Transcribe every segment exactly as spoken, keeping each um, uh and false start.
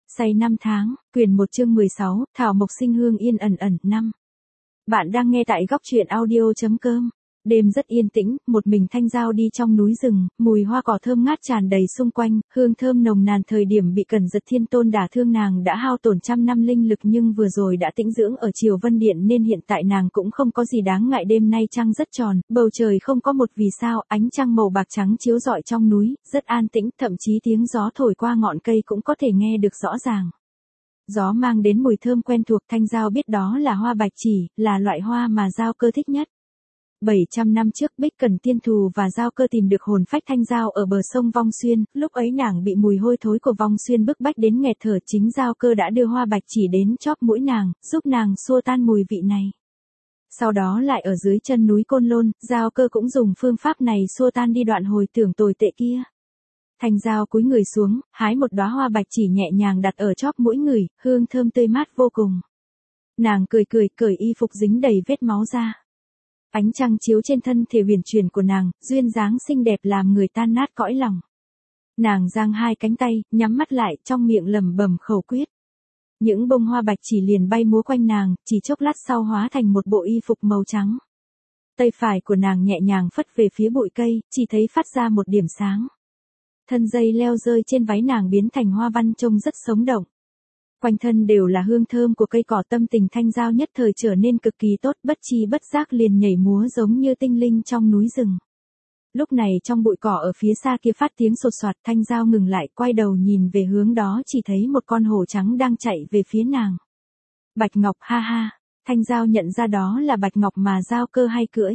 Say năm tháng, quyển một chương mười sáu, Thảo Mộc Sinh Hương Yên ẩn ẩn năm. Bạn đang nghe tại góc truyện audio.com. Đêm rất yên tĩnh, một mình Thanh Giao đi trong núi rừng, mùi hoa cỏ thơm ngát tràn đầy xung quanh, hương thơm nồng nàn thời điểm bị Cẩn Giật Thiên Tôn đả thương nàng đã hao tổn trăm năm linh lực nhưng vừa rồi đã tĩnh dưỡng ở Triều Vân Điện nên hiện tại nàng cũng không có gì đáng ngại. Đêm nay trăng rất tròn, bầu trời không có một vì sao, ánh trăng màu bạc trắng chiếu rọi trong núi, rất an tĩnh, thậm chí tiếng gió thổi qua ngọn cây cũng có thể nghe được rõ ràng. Gió mang đến mùi thơm quen thuộc, Thanh Giao biết đó là hoa bạch chỉ, là loại hoa mà Giao Cơ thích nhất. bảy trăm năm trước Bích Cần Tiên Thù và Giao Cơ tìm được hồn phách Thanh Giao ở bờ sông Vong Xuyên, lúc ấy nàng bị mùi hôi thối của Vong Xuyên bức bách đến nghẹt thở, chính Giao Cơ đã đưa hoa bạch chỉ đến chóp mũi nàng, giúp nàng xua tan mùi vị này. Sau đó lại ở dưới chân núi Côn Lôn, Giao Cơ cũng dùng phương pháp này xua tan đi đoạn hồi tưởng tồi tệ kia. Thanh Giao cúi người xuống, hái một đóa hoa bạch chỉ nhẹ nhàng đặt ở chóp mũi người, hương thơm tươi mát vô cùng. Nàng cười cười, cởi y phục dính đầy vết máu ra. Ánh trăng chiếu trên thân thể huyền chuyển của nàng, duyên dáng xinh đẹp làm người tan nát cõi lòng. Nàng giang hai cánh tay, nhắm mắt lại, trong miệng lẩm bẩm khẩu quyết. Những bông hoa bạch chỉ liền bay múa quanh nàng, chỉ chốc lát sau hóa thành một bộ y phục màu trắng. Tay phải của nàng nhẹ nhàng phất về phía bụi cây, chỉ thấy phát ra một điểm sáng. Thân dây leo rơi trên váy nàng biến thành hoa văn trông rất sống động. Quanh thân đều là hương thơm của cây cỏ, tâm tình Thanh Giao nhất thời trở nên cực kỳ tốt, bất chi bất giác liền nhảy múa giống như tinh linh trong núi rừng. Lúc này trong bụi cỏ ở phía xa kia phát tiếng sột soạt, Thanh Giao ngừng lại, quay đầu nhìn về hướng đó, chỉ thấy một con hổ trắng đang chạy về phía nàng. Bạch Ngọc, ha ha, Thanh Giao nhận ra đó là Bạch Ngọc mà Giao Cơ hay cưỡi.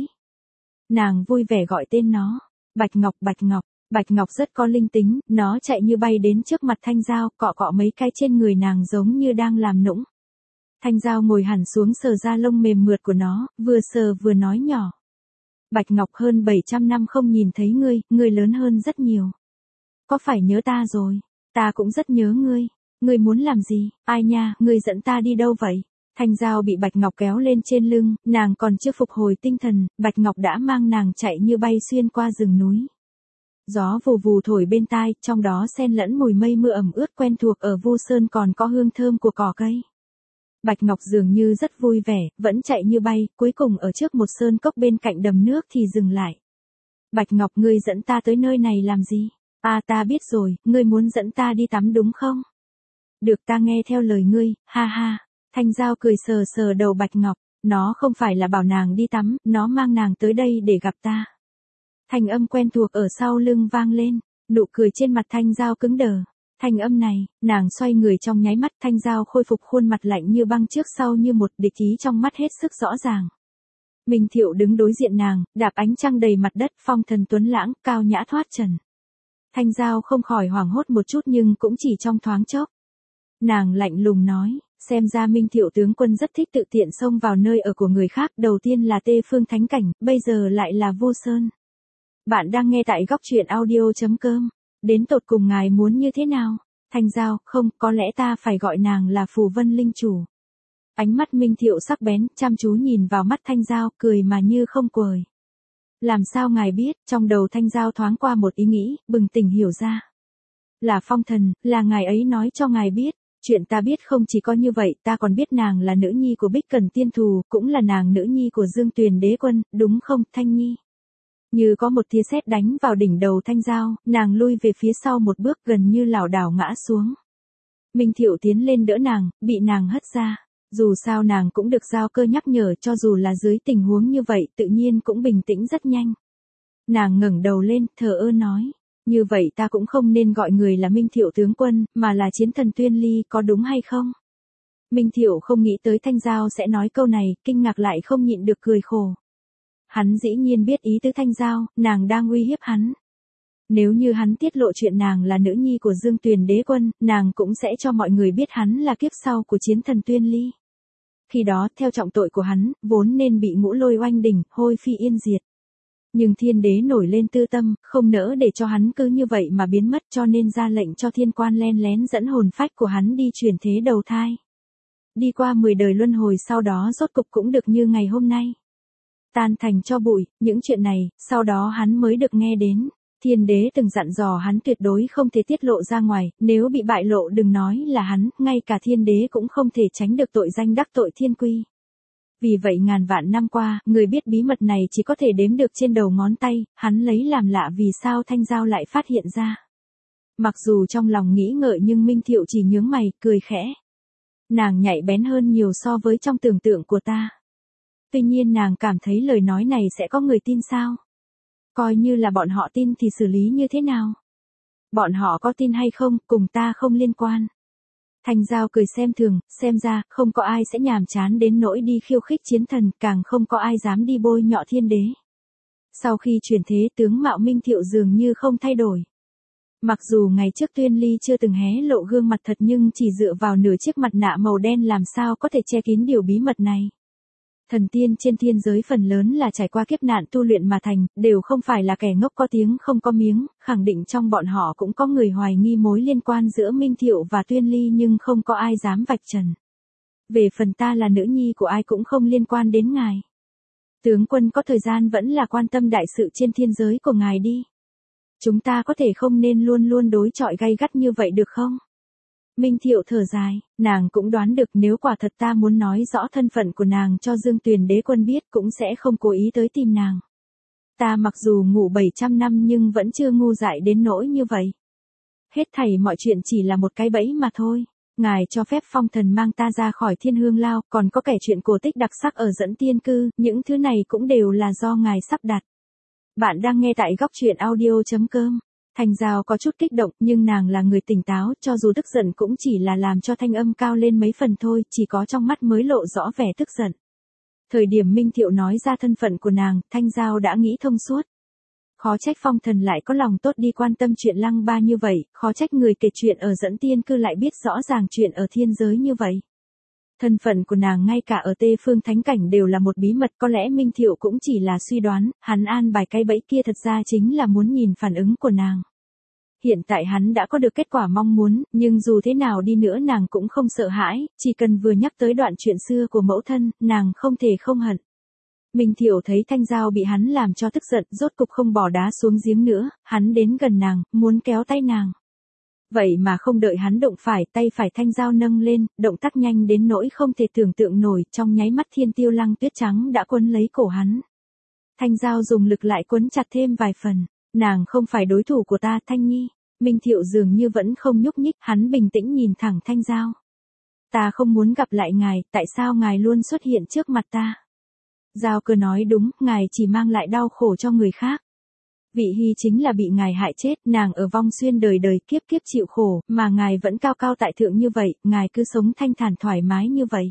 Nàng vui vẻ gọi tên nó, Bạch Ngọc, Bạch Ngọc. Bạch Ngọc rất có linh tính, nó chạy như bay đến trước mặt Thanh Giao, cọ cọ mấy cái trên người nàng giống như đang làm nũng. Thanh Giao ngồi hẳn xuống sờ ra lông mềm mượt của nó, vừa sờ vừa nói nhỏ. Bạch Ngọc, hơn bảy trăm năm không nhìn thấy ngươi, ngươi lớn hơn rất nhiều. Có phải nhớ ta rồi? Ta cũng rất nhớ ngươi. Ngươi muốn làm gì? Ai nha, ngươi dẫn ta đi đâu vậy? Thanh Giao bị Bạch Ngọc kéo lên trên lưng, nàng còn chưa phục hồi tinh thần, Bạch Ngọc đã mang nàng chạy như bay xuyên qua rừng núi. Gió vù vù thổi bên tai, trong đó xen lẫn mùi mây mưa ẩm ướt quen thuộc, ở Vu Sơn còn có hương thơm của cỏ cây. Bạch Ngọc dường như rất vui vẻ, vẫn chạy như bay, cuối cùng ở trước một sơn cốc bên cạnh đầm nước thì dừng lại. Bạch Ngọc, ngươi dẫn ta tới nơi này làm gì? À, ta biết rồi, ngươi muốn dẫn ta đi tắm đúng không? Được, ta nghe theo lời ngươi, ha ha. Thanh Giao cười sờ sờ đầu Bạch Ngọc, nó không phải là bảo nàng đi tắm, nó mang nàng tới đây để gặp ta. Thanh âm quen thuộc ở sau lưng vang lên, nụ cười trên mặt Thanh Giao cứng đờ. Thanh âm này, nàng xoay người trong nháy mắt, Thanh Giao khôi phục khuôn mặt lạnh như băng trước sau như một, địch ý trong mắt hết sức rõ ràng. Minh Thiệu đứng đối diện nàng, đạp ánh trăng đầy mặt đất, phong thần tuấn lãng, cao nhã thoát trần. Thanh Giao không khỏi hoảng hốt một chút nhưng cũng chỉ trong thoáng chốc. Nàng lạnh lùng nói, xem ra Minh Thiệu tướng quân rất thích tự tiện xông vào nơi ở của người khác, đầu tiên là Tê Phương Thánh Cảnh, bây giờ lại là Vu Sơn. Bạn đang nghe tại góc truyện audio.com. Đến tột cùng ngài muốn như thế nào? Thanh Giao, không, có lẽ ta phải gọi nàng là Phù Vân Linh Chủ. Ánh mắt Minh Thiệu sắc bén, chăm chú nhìn vào mắt Thanh Giao, cười mà như không cười. Làm sao ngài biết? Trong đầu Thanh Giao thoáng qua một ý nghĩ, bừng tỉnh hiểu ra. Là phong thần, là ngài ấy nói cho ngài biết. Chuyện ta biết không chỉ có như vậy, ta còn biết nàng là nữ nhi của Bích Cần Tiên Thù, cũng là nàng nữ nhi của Dương Tuyền Đế Quân, đúng không, Thanh Nhi? Như có một tia sét đánh vào đỉnh đầu Thanh Giao, nàng lui về phía sau một bước, gần như lảo đảo ngã xuống. Minh Thiệu tiến lên đỡ nàng, bị nàng hất ra. Dù sao nàng cũng được Giao Cơ nhắc nhở, cho dù là dưới tình huống như vậy, tự nhiên cũng bình tĩnh rất nhanh. Nàng ngẩng đầu lên, thờ ơ nói, như vậy ta cũng không nên gọi người là Minh Thiệu tướng quân, mà là Chiến Thần Tuyên Ly, có đúng hay không? Minh Thiệu không nghĩ tới Thanh Giao sẽ nói câu này, kinh ngạc lại không nhịn được cười khổ. Hắn dĩ nhiên biết ý tứ Thanh Giao, nàng đang uy hiếp hắn. Nếu như hắn tiết lộ chuyện nàng là nữ nhi của Dương Tuyền Đế Quân, nàng cũng sẽ cho mọi người biết hắn là kiếp sau của Chiến Thần Tuyên Ly. Khi đó, theo trọng tội của hắn, vốn nên bị Ngũ Lôi oanh đỉnh, hôi phi yên diệt. Nhưng Thiên Đế nổi lên tư tâm, không nỡ để cho hắn cứ như vậy mà biến mất, cho nên ra lệnh cho thiên quan len lén dẫn hồn phách của hắn đi chuyển thế đầu thai. Đi qua mười đời luân hồi sau đó rốt cục cũng được như ngày hôm nay. Tan thành cho bụi, những chuyện này, sau đó hắn mới được nghe đến. Thiên đế từng dặn dò hắn tuyệt đối không thể tiết lộ ra ngoài, nếu bị bại lộ đừng nói là hắn, ngay cả thiên đế cũng không thể tránh được tội danh đắc tội thiên quy. Vì vậy ngàn vạn năm qua, người biết bí mật này chỉ có thể đếm được trên đầu ngón tay, hắn lấy làm lạ vì sao Thanh Giao lại phát hiện ra. Mặc dù trong lòng nghĩ ngợi nhưng Minh Thiệu chỉ nhướng mày, cười khẽ. Nàng nhạy bén hơn nhiều so với trong tưởng tượng của ta. Tuy nhiên nàng cảm thấy lời nói này sẽ có người tin sao? Coi như là bọn họ tin thì xử lý như thế nào? Bọn họ có tin hay không, cùng ta không liên quan. Thanh Giao cười xem thường, xem ra, không có ai sẽ nhàm chán đến nỗi đi khiêu khích chiến thần, càng không có ai dám đi bôi nhọ thiên đế. Sau khi chuyển thế tướng mạo Minh Thiệu dường như không thay đổi. Mặc dù ngày trước Tuyên Ly chưa từng hé lộ gương mặt thật nhưng chỉ dựa vào nửa chiếc mặt nạ màu đen làm sao có thể che kín điều bí mật này. Thần tiên trên thiên giới phần lớn là trải qua kiếp nạn tu luyện mà thành, đều không phải là kẻ ngốc có tiếng không có miếng, khẳng định trong bọn họ cũng có người hoài nghi mối liên quan giữa Minh Thiệu và Tuyên Ly nhưng không có ai dám vạch trần. Về phần ta là nữ nhi của ai cũng không liên quan đến ngài. Tướng quân có thời gian vẫn là quan tâm đại sự trên thiên giới của ngài đi. Chúng ta có thể không nên luôn luôn đối chọi gay gắt như vậy được không? Minh Thiệu thở dài, nàng cũng đoán được nếu quả thật ta muốn nói rõ thân phận của nàng cho Dương Tuyền đế quân biết cũng sẽ không cố ý tới tìm nàng. Ta mặc dù ngủ bảy trăm năm nhưng vẫn chưa ngu dại đến nỗi như vậy. Hết thảy mọi chuyện chỉ là một cái bẫy mà thôi. Ngài cho phép phong thần mang ta ra khỏi thiên hương lao, còn có kể chuyện cổ tích đặc sắc ở dẫn tiên cư, những thứ này cũng đều là do ngài sắp đặt. Bạn đang nghe tại góc truyện audio chấm com. Thanh Giao có chút kích động nhưng nàng là người tỉnh táo, cho dù tức giận cũng chỉ là làm cho thanh âm cao lên mấy phần thôi, chỉ có trong mắt mới lộ rõ vẻ tức giận. Thời điểm Minh Thiệu nói ra thân phận của nàng, Thanh Giao đã nghĩ thông suốt. Khó trách phong thần lại có lòng tốt đi quan tâm chuyện Lăng Ba như vậy, khó trách người kể chuyện ở dẫn tiên cư lại biết rõ ràng chuyện ở thiên giới như vậy. Thân phận của nàng ngay cả ở Tê Phương Thánh Cảnh đều là một bí mật, có lẽ Minh Thiệu cũng chỉ là suy đoán, hắn an bài cái bẫy kia thật ra chính là muốn nhìn phản ứng của nàng. Hiện tại hắn đã có được kết quả mong muốn, nhưng dù thế nào đi nữa nàng cũng không sợ hãi, chỉ cần vừa nhắc tới đoạn chuyện xưa của mẫu thân, nàng không thể không hận. Minh Thiệu thấy Thanh Giao bị hắn làm cho tức giận, rốt cục không bỏ đá xuống giếng nữa, hắn đến gần nàng, muốn kéo tay nàng. Vậy mà không đợi hắn động phải, tay phải Thanh Giao nâng lên, động tác nhanh đến nỗi không thể tưởng tượng nổi, trong nháy mắt Thiên Tiêu Lăng Tuyết trắng đã quấn lấy cổ hắn. Thanh Giao dùng lực lại quấn chặt thêm vài phần, nàng không phải đối thủ của ta, Thanh Nhi. Minh Thiệu dường như vẫn không nhúc nhích, hắn bình tĩnh nhìn thẳng Thanh Giao. Ta không muốn gặp lại ngài, tại sao ngài luôn xuất hiện trước mặt ta? Giao Cơ nói đúng, ngài chỉ mang lại đau khổ cho người khác. Vị Hy chính là bị ngài hại chết, nàng ở vong xuyên đời đời kiếp kiếp chịu khổ, mà ngài vẫn cao cao tại thượng như vậy, ngài cứ sống thanh thản thoải mái như vậy.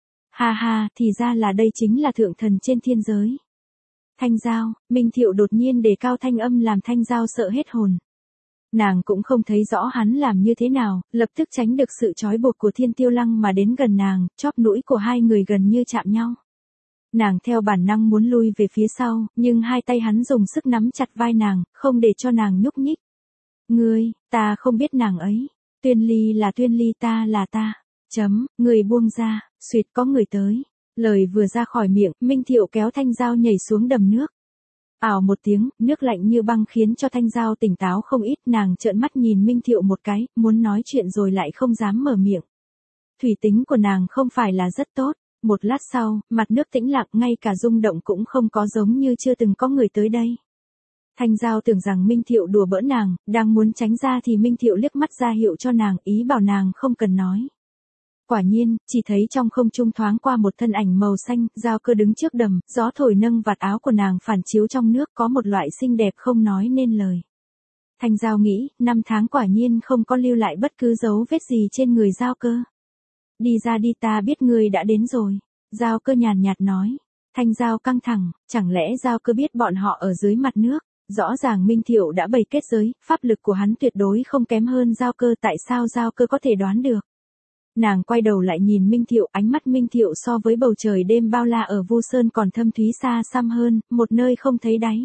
Ha ha, thì ra là đây chính là thượng thần trên thiên giới. Thanh Giao, Minh Thiệu đột nhiên đề cao thanh âm làm Thanh Giao sợ hết hồn. Nàng cũng không thấy rõ hắn làm như thế nào, lập tức tránh được sự trói buộc của Thiên Tiêu Lăng mà đến gần nàng, chóp mũi của hai người gần như chạm nhau. Nàng theo bản năng muốn lui về phía sau, nhưng hai tay hắn dùng sức nắm chặt vai nàng, không để cho nàng nhúc nhích. Ngươi, ta không biết nàng ấy. Tuyên Ly là Tuyên Ly, ta là ta. Chấm, người buông ra, suýt có người tới. Lời vừa ra khỏi miệng, Minh Thiệu kéo Thanh Giao nhảy xuống đầm nước. Ào một tiếng, nước lạnh như băng khiến cho Thanh Giao tỉnh táo không ít, nàng trợn mắt nhìn Minh Thiệu một cái, muốn nói chuyện rồi lại không dám mở miệng. Thủy tính của nàng không phải là rất tốt. Một lát sau, mặt nước tĩnh lặng, ngay cả rung động cũng không có, giống như chưa từng có người tới đây. Thanh Giao tưởng rằng Minh Thiệu đùa bỡn nàng, đang muốn tránh ra thì Minh Thiệu liếc mắt ra hiệu cho nàng, ý bảo nàng không cần nói. Quả nhiên, chỉ thấy trong không trung thoáng qua một thân ảnh màu xanh, Giao Cơ đứng trước đầm, gió thổi nâng vạt áo của nàng phản chiếu trong nước, có một loại xinh đẹp không nói nên lời. Thanh Giao nghĩ, năm tháng quả nhiên không có lưu lại bất cứ dấu vết gì trên người Giao Cơ. Đi ra đi, ta biết ngươi đã đến rồi. Giao Cơ nhàn nhạt nói. Thanh Giao căng thẳng, chẳng lẽ Giao Cơ biết bọn họ ở dưới mặt nước? Rõ ràng Minh Thiệu đã bày kết giới, pháp lực của hắn tuyệt đối không kém hơn Giao Cơ, tại sao Giao Cơ có thể đoán được? Nàng quay đầu lại nhìn Minh Thiệu, ánh mắt Minh Thiệu so với bầu trời đêm bao la ở Vu Sơn còn thâm thúy xa xăm hơn, một nơi không thấy đáy.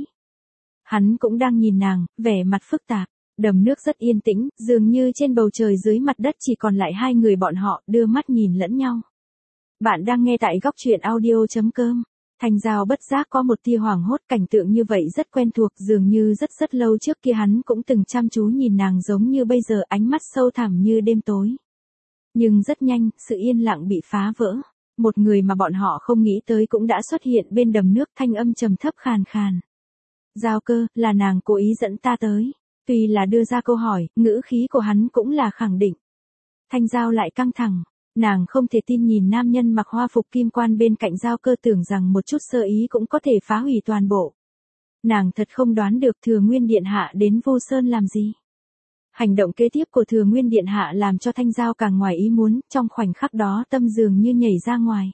Hắn cũng đang nhìn nàng, vẻ mặt phức tạp. Đầm nước rất yên tĩnh, dường như trên bầu trời dưới mặt đất chỉ còn lại hai người bọn họ, đưa mắt nhìn lẫn nhau. Bạn đang nghe tại góc truyện audio chấm com. Thanh Giao bất giác có một tia hoảng hốt, cảnh tượng như vậy rất quen thuộc, dường như rất rất lâu trước kia hắn cũng từng chăm chú nhìn nàng giống như bây giờ, ánh mắt sâu thẳm như đêm tối. Nhưng rất nhanh, sự yên lặng bị phá vỡ. Một người mà bọn họ không nghĩ tới cũng đã xuất hiện bên đầm nước, thanh âm trầm thấp khàn khàn. Giao Cơ, là nàng cố ý dẫn ta tới. Tuy là đưa ra câu hỏi, ngữ khí của hắn cũng là khẳng định. Thanh Giao lại căng thẳng. Nàng không thể tin nhìn nam nhân mặc hoa phục kim quan bên cạnh Giao Cơ, tưởng rằng một chút sơ ý cũng có thể phá hủy toàn bộ. Nàng thật không đoán được Thừa Nguyên Điện Hạ đến Vô Sơn làm gì. Hành động kế tiếp của Thừa Nguyên Điện Hạ làm cho Thanh Giao càng ngoài ý muốn, trong khoảnh khắc đó tâm dường như nhảy ra ngoài.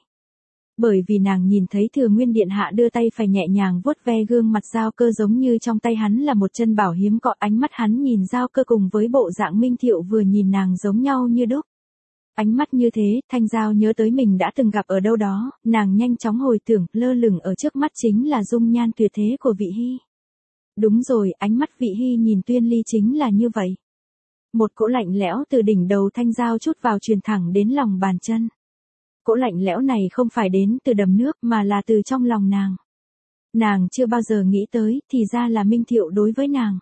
Bởi vì nàng nhìn thấy Thừa Nguyên Điện Hạ đưa tay phải nhẹ nhàng vuốt ve gương mặt Giao Cơ, giống như trong tay hắn là một chân bảo hiếm cọ, ánh mắt hắn nhìn Giao Cơ cùng với bộ dạng Minh Thiệu vừa nhìn nàng giống nhau như đúc. Ánh mắt như thế, Thanh Giao nhớ tới mình đã từng gặp ở đâu đó, nàng nhanh chóng hồi tưởng, lơ lửng ở trước mắt chính là dung nhan tuyệt thế của Vị Hy. Đúng rồi, ánh mắt Vị Hy nhìn Tuyên Ly chính là như vậy. Một cỗ lạnh lẽo từ đỉnh đầu Thanh Giao chút vào truyền thẳng đến lòng bàn chân. Cỗ lạnh lẽo này không phải đến từ đầm nước mà là từ trong lòng nàng. Nàng chưa bao giờ nghĩ tới, thì ra là Minh Thiệu đối với nàng.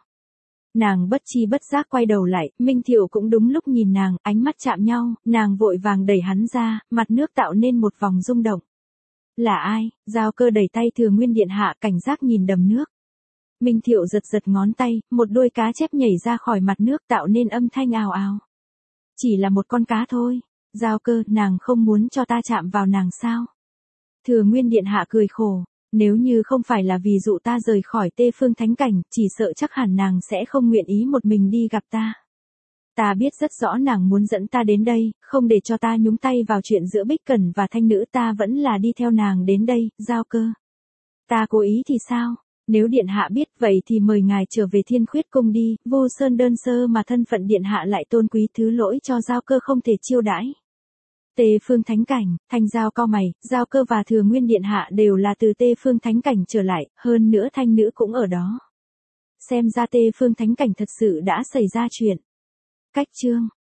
Nàng bất chi bất giác quay đầu lại, Minh Thiệu cũng đúng lúc nhìn nàng, ánh mắt chạm nhau, nàng vội vàng đẩy hắn ra, mặt nước tạo nên một vòng rung động. Là ai? Giao Cơ đẩy tay Thừa Nguyên Điện Hạ, cảnh giác nhìn đầm nước. Minh Thiệu giật giật ngón tay, một đôi cá chép nhảy ra khỏi mặt nước tạo nên âm thanh ào ào. Chỉ là một con cá thôi. Giao Cơ, nàng không muốn cho ta chạm vào nàng sao? Thừa Nguyên Điện Hạ cười khổ. Nếu như không phải là vì dụ ta rời khỏi Tê Phương Thánh Cảnh, chỉ sợ chắc hẳn nàng sẽ không nguyện ý một mình đi gặp ta. Ta biết rất rõ nàng muốn dẫn ta đến đây, không để cho ta nhúng tay vào chuyện giữa Bích Cẩn và Thanh Nữ, ta vẫn là đi theo nàng đến đây, Giao Cơ. Ta cố ý thì sao? Nếu Điện Hạ biết vậy thì mời ngài trở về Thiên Khuyết Cung đi, Vô Sơn đơn sơ mà thân phận Điện Hạ lại tôn quý, thứ lỗi cho Giao Cơ không thể chiêu đãi. Tê Phương Thánh Cảnh, Thanh Giao cau mày, Giao Cơ và Thừa Nguyên Điện Hạ đều là từ Tê Phương Thánh Cảnh trở lại, hơn nữa Thanh Nữ cũng ở đó. Xem ra Tê Phương Thánh Cảnh thật sự đã xảy ra chuyện. Cách chương